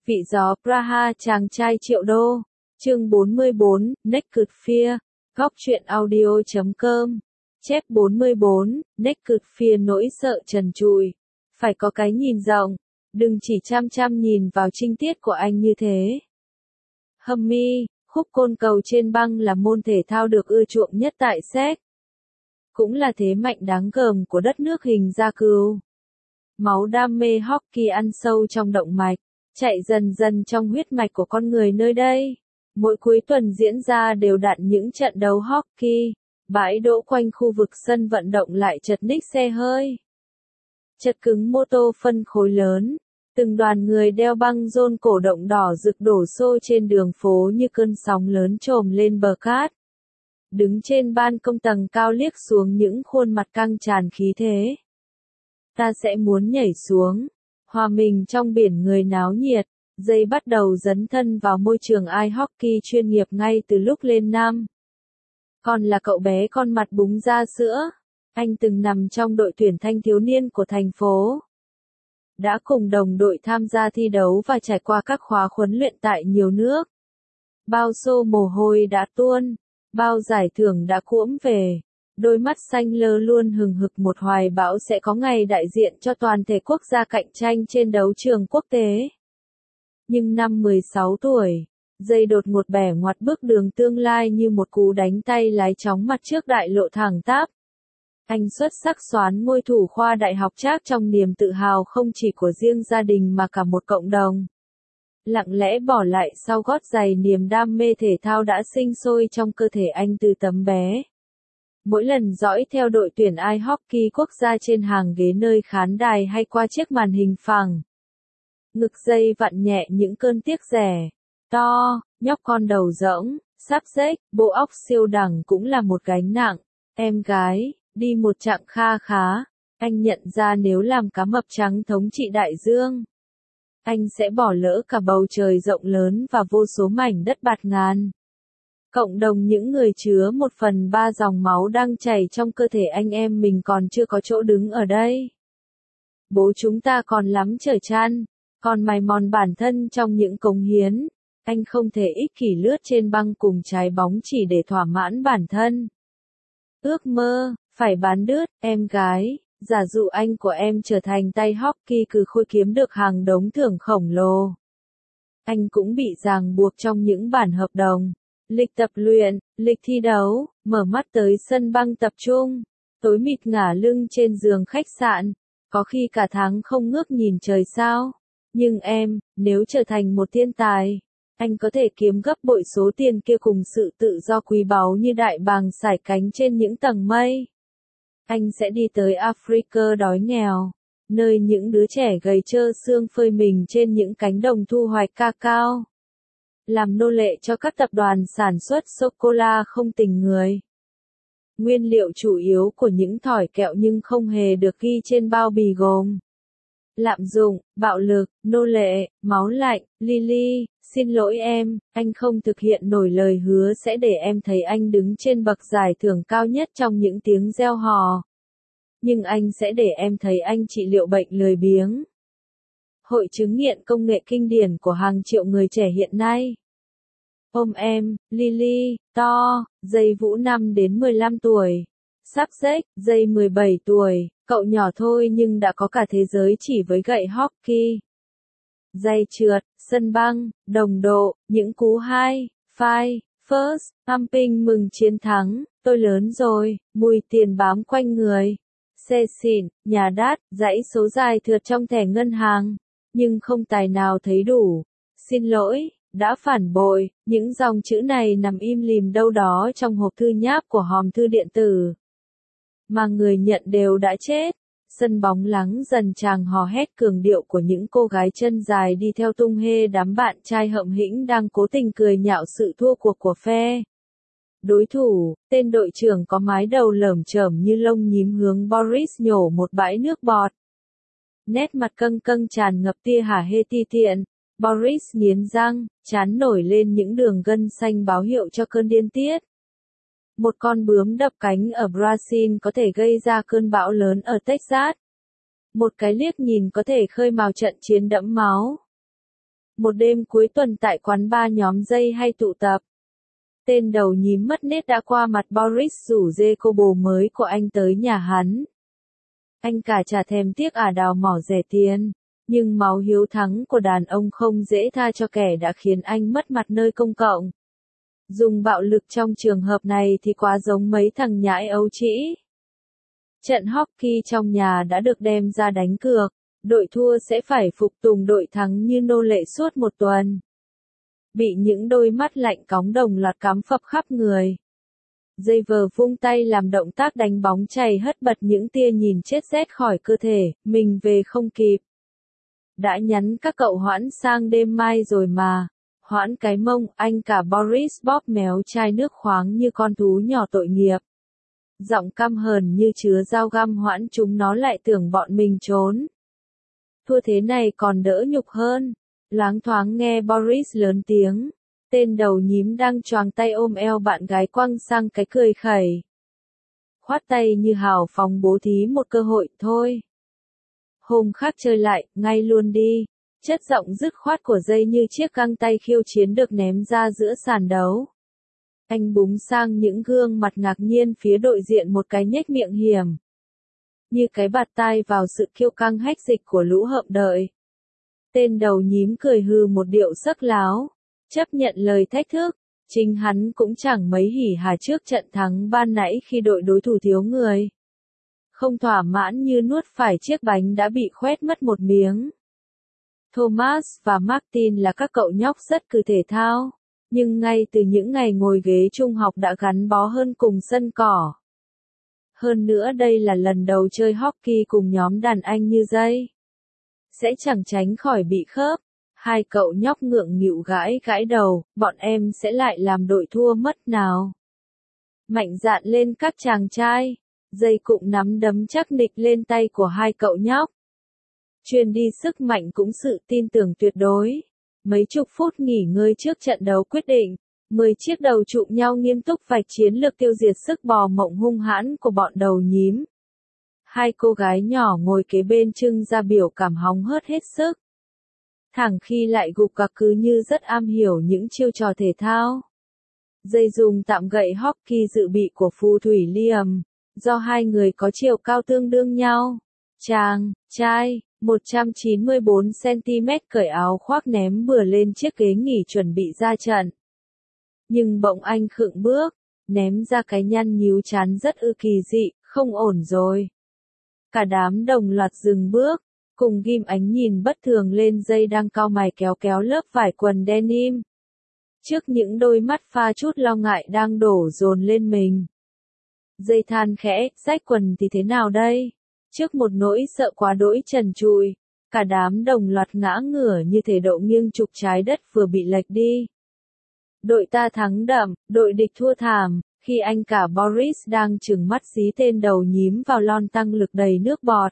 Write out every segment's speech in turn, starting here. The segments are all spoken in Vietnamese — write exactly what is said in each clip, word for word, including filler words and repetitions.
Vị gió Praha chàng trai triệu đô. Chương bốn mươi bốn, Naked Fear. Góc truyện audio chấm com. Chép bốn mươi bốn, Naked Fear nỗi sợ trần trụi. Phải có cái nhìn rộng. Đừng chỉ chăm chăm nhìn vào trinh tiết của anh như thế. Hummy, khúc côn cầu trên băng là môn thể thao được ưa chuộng nhất tại Séc. Cũng là thế mạnh đáng gờm của đất nước hình da cừu. Máu đam mê hockey ăn sâu trong động mạch, chạy dần dần trong huyết mạch của con người nơi đây. Mỗi cuối tuần diễn ra đều đặn những trận đấu hockey, bãi đỗ quanh khu vực sân vận động lại chật ních xe hơi. Chật cứng mô tô phân khối lớn, từng đoàn người đeo băng rôn cổ động đỏ rực đổ xô trên đường phố như cơn sóng lớn trồm lên bờ cát. Đứng trên ban công tầng cao liếc xuống những khuôn mặt căng tràn khí thế. Ta sẽ muốn nhảy xuống, hòa mình trong biển người náo nhiệt, dây bắt đầu dấn thân vào môi trường ice hockey chuyên nghiệp ngay từ lúc lên năm. Còn là cậu bé con mặt búng da sữa, anh từng nằm trong đội tuyển thanh thiếu niên của thành phố. Đã cùng đồng đội tham gia thi đấu và trải qua các khóa huấn luyện tại nhiều nước. Bao xô mồ hôi đã tuôn, bao giải thưởng đã cuỗm về. Đôi mắt xanh lơ luôn hừng hực một hoài bão sẽ có ngày đại diện cho toàn thể quốc gia cạnh tranh trên đấu trường quốc tế. Nhưng năm mười sáu tuổi, dây đột ngột bẻ ngoặt bước đường tương lai như một cú đánh tay lái chóng mặt trước đại lộ thẳng tắp. Anh xuất sắc soán ngôi thủ khoa đại học Trác trong niềm tự hào không chỉ của riêng gia đình mà cả một cộng đồng. Lặng lẽ bỏ lại sau gót giày niềm đam mê thể thao đã sinh sôi trong cơ thể anh từ tấm bé. Mỗi lần dõi theo đội tuyển ice hockey quốc gia trên hàng ghế nơi khán đài hay qua chiếc màn hình phẳng. Ngực dây vặn nhẹ những cơn tiếc rẻ. To, nhóc con đầu rỗng, sắp xếch, bộ óc siêu đẳng cũng là một gánh nặng. Em gái, đi một chặng kha khá. Anh nhận ra nếu làm cá mập trắng thống trị đại dương, anh sẽ bỏ lỡ cả bầu trời rộng lớn và vô số mảnh đất bạt ngàn. Cộng đồng những người chứa một phần ba dòng máu đang chảy trong cơ thể anh em mình còn chưa có chỗ đứng ở đây. Bố chúng ta còn lắm trở chan, còn mài mòn bản thân trong những cống hiến. Anh không thể ích kỷ lướt trên băng cùng trái bóng chỉ để thỏa mãn bản thân. Ước mơ, phải bán đứt, em gái, giả dụ anh của em trở thành tay hockey cừ khôi kiếm được hàng đống thưởng khổng lồ. Anh cũng bị ràng buộc trong những bản hợp đồng. Lịch tập luyện, lịch thi đấu, mở mắt tới sân băng tập trung, tối mịt ngả lưng trên giường khách sạn, có khi cả tháng không ngước nhìn trời sao. Nhưng em, nếu trở thành một thiên tài, anh có thể kiếm gấp bội số tiền kia cùng sự tự do quý báu như đại bàng sải cánh trên những tầng mây. Anh sẽ đi tới Africa đói nghèo, nơi những đứa trẻ gầy trơ xương phơi mình trên những cánh đồng thu hoạch cacao. Làm nô lệ cho các tập đoàn sản xuất sô-cô-la không tình người. Nguyên liệu chủ yếu của những thỏi kẹo nhưng không hề được ghi trên bao bì gồm lạm dụng, bạo lực, nô lệ, máu lạnh. Lily, xin lỗi em, anh không thực hiện nổi lời hứa sẽ để em thấy anh đứng trên bậc giải thưởng cao nhất trong những tiếng reo hò. Nhưng anh sẽ để em thấy anh trị liệu bệnh lười biếng. Hội chứng nghiện công nghệ kinh điển của hàng triệu người trẻ hiện nay. Ôm em, Lily, to, dây vũ năm đến mười lăm tuổi. Sắp xếch, dây mười bảy tuổi, cậu nhỏ thôi nhưng đã có cả thế giới chỉ với gậy hockey. Giày trượt, sân băng, đồng độ, những cú hai, five, first, pumping mừng chiến thắng, tôi lớn rồi, mùi tiền bám quanh người. Xe xịn, nhà đắt, dãy số dài thượt trong thẻ ngân hàng. Nhưng không tài nào thấy đủ. Xin lỗi, đã phản bội, những dòng chữ này nằm im lìm đâu đó trong hộp thư nháp của hòm thư điện tử. Mà người nhận đều đã chết. Sân bóng lắng dần tràng hò hét cường điệu của những cô gái chân dài đi theo tung hê đám bạn trai hậm hĩnh đang cố tình cười nhạo sự thua cuộc của phe đối thủ. Tên đội trưởng có mái đầu lởm chởm như lông nhím hướng Boris nhổ một bãi nước bọt. Nét mặt căng căng tràn ngập tia hả hê ti tiện. Boris nghiến răng, trán nổi lên những đường gân xanh báo hiệu cho cơn điên tiết. Một con bướm đập cánh ở Brazil có thể gây ra cơn bão lớn ở Texas. Một cái liếc nhìn có thể khơi mào trận chiến đẫm máu. Một đêm cuối tuần tại quán bar nhóm dây hay tụ tập. Tên đầu nhím mất nết đã qua mặt Boris rủ dê cô bồ mới của anh tới nhà hắn. Anh cả chả thèm tiếc ả đào mỏ rẻ tiền. Nhưng máu hiếu thắng của đàn ông không dễ tha cho kẻ đã khiến anh mất mặt nơi công cộng. Dùng bạo lực trong trường hợp này thì quá giống mấy thằng nhãi ấu trĩ. Trận hockey trong nhà đã được đem ra đánh cược. Đội thua sẽ phải phục tùng đội thắng như nô lệ suốt một tuần. Bị những đôi mắt lạnh cóng đồng loạt cắm phập khắp người. Dây vờ vung tay làm động tác đánh bóng chày hất bật những tia nhìn chết rét khỏi cơ thể, mình về không kịp. Đã nhắn các cậu hoãn sang đêm mai rồi mà. Hoãn cái mông, anh cả Boris bóp méo chai nước khoáng như con thú nhỏ tội nghiệp. Giọng căm hờn như chứa dao găm hoãn chúng nó lại tưởng bọn mình trốn. Thua thế này còn đỡ nhục hơn. Loáng thoáng nghe Boris lớn tiếng. Tên đầu nhím đang choàng tay ôm eo bạn gái quăng sang cái cười khẩy. Khoát tay như hào phóng bố thí một cơ hội thôi. Hôm khác chơi lại, ngay luôn đi. Chất giọng dứt khoát của dây như chiếc găng tay khiêu chiến được ném ra giữa sàn đấu. Anh búng sang những gương mặt ngạc nhiên phía đội diện một cái nhếch miệng hiểm. Như cái bạt tai vào sự kiêu căng hách dịch của lũ hợm đợi. Tên đầu nhím cười hừ một điệu sắc láo. Chấp nhận lời thách thức. Chính hắn cũng chẳng mấy hỉ hà trước trận thắng ban nãy khi đội đối thủ thiếu người. Không thỏa mãn như nuốt phải chiếc bánh đã bị khoét mất một miếng. Thomas và Martin là các cậu nhóc rất cừ thể thao, nhưng ngay từ những ngày ngồi ghế trung học đã gắn bó hơn cùng sân cỏ. Hơn nữa đây là lần đầu chơi hockey cùng nhóm đàn anh như dây. Sẽ chẳng tránh khỏi bị khớp. Hai cậu nhóc ngượng nghịu gãi gãi đầu, bọn em sẽ lại làm đội thua mất nào. Mạnh dạn lên các chàng trai. Dây cụm nắm đấm chắc nịch lên tay của hai cậu nhóc. Truyền đi sức mạnh cũng sự tin tưởng tuyệt đối. Mấy chục phút nghỉ ngơi trước trận đấu quyết định. Mười chiếc đầu chụm nhau nghiêm túc vạch chiến lược tiêu diệt sức bò mộng hung hãn của bọn đầu nhím. Hai cô gái nhỏ ngồi kế bên trưng ra biểu cảm hóng hớt hết sức. Thẳng khi lại gục gặc cứ như rất am hiểu những chiêu trò thể thao. Dây dùng tạm gậy hockey dự bị của phù thủy Liam. Do hai người có chiều cao tương đương nhau. Chàng, trai, một trăm chín mươi bốn xăng ti mét cởi áo khoác ném bừa lên chiếc ghế nghỉ chuẩn bị ra trận. Nhưng bỗng anh khựng bước, ném ra cái nhăn nhíu chán rất ư kỳ dị, không ổn rồi. Cả đám đồng loạt dừng bước, cùng ghim ánh nhìn bất thường lên dây đang cau mày kéo kéo lớp vải quần denim. Trước những đôi mắt pha chút lo ngại đang đổ dồn lên mình. Dây than khẽ, rách quần thì thế nào đây? Trước một nỗi sợ quá đỗi trần trụi, cả đám đồng loạt ngã ngửa như thể độ nghiêng trục trái đất vừa bị lệch đi. Đội ta thắng đậm, đội địch thua thảm, khi anh cả Boris đang trừng mắt dí tên đầu nhím vào lon tăng lực đầy nước bọt.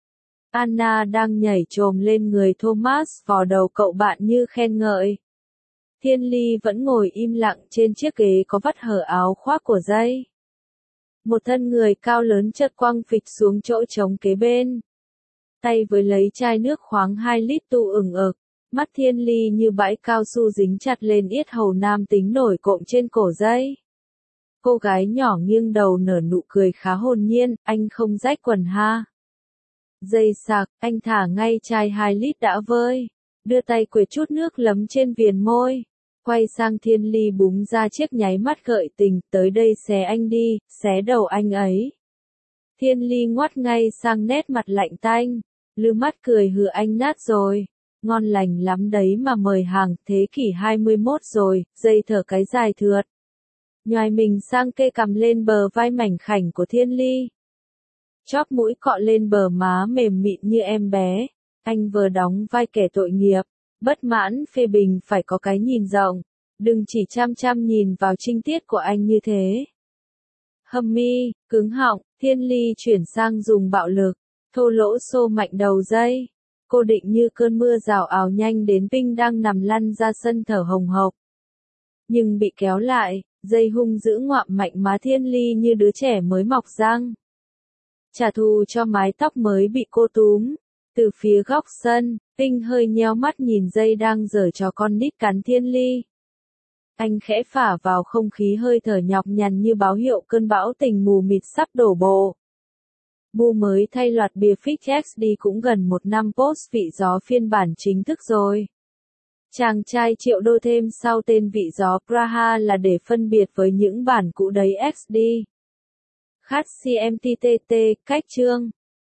Anna đang nhảy chồm lên người Thomas vò đầu cậu bạn như khen ngợi. Thiên Ly vẫn ngồi im lặng trên chiếc ghế có vắt hở áo khoác của dây. Một thân người cao lớn chợt quăng phịch xuống chỗ trống kế bên. Tay với lấy chai nước khoáng hai lít tu ửng ực, mắt Thiên Ly như bãi cao su dính chặt lên yết hầu nam tính nổi cộm trên cổ dây. Cô gái nhỏ nghiêng đầu nở nụ cười khá hồn nhiên, anh không rách quần ha. Dây sạc, anh thả ngay chai hai lít đã vơi, đưa tay quệt chút nước lấm trên viền môi. Quay sang Thiên Ly búng ra chiếc nháy mắt gợi tình, tới đây xé anh đi, xé đầu anh ấy. Thiên Ly ngoắt ngay sang nét mặt lạnh tanh, lư mắt cười hừ anh nát rồi, ngon lành lắm đấy mà mời hàng, thế kỷ hai mươi mốt rồi, dây thở cái dài thượt. Nhoài mình sang kê cằm lên bờ vai mảnh khảnh của Thiên Ly. Chóp mũi cọ lên bờ má mềm mịn như em bé, anh vừa đóng vai kẻ tội nghiệp. Bất mãn phê bình phải có cái nhìn rộng, đừng chỉ chăm chăm nhìn vào trinh tiết của anh như thế. Hâm mi, cứng họng, Thiên Ly chuyển sang dùng bạo lực, thô lỗ xô mạnh đầu dây. Cô định như cơn mưa rào ào nhanh đến Vinh đang nằm lăn ra sân thở hồng hộc. Nhưng bị kéo lại, dây hung dữ ngoạm mạnh má Thiên Ly như đứa trẻ mới mọc răng. Trả thù cho mái tóc mới bị cô túm. Từ phía góc sân, Kinh hơi nheo mắt nhìn dây đang giở trò con nít cắn Thiên Ly. Anh khẽ phả vào không khí hơi thở nhọc nhằn như báo hiệu cơn bão tình mù mịt sắp đổ bộ. Bu mới thay loạt bìa Fix ích đê cũng gần một năm post vị gió phiên bản chính thức rồi. Chàng trai triệu đô thêm sau tên vị gió Praha là để phân biệt với những bản cũ đấy ích đê. Khát xê em tê tê tê, cách chương.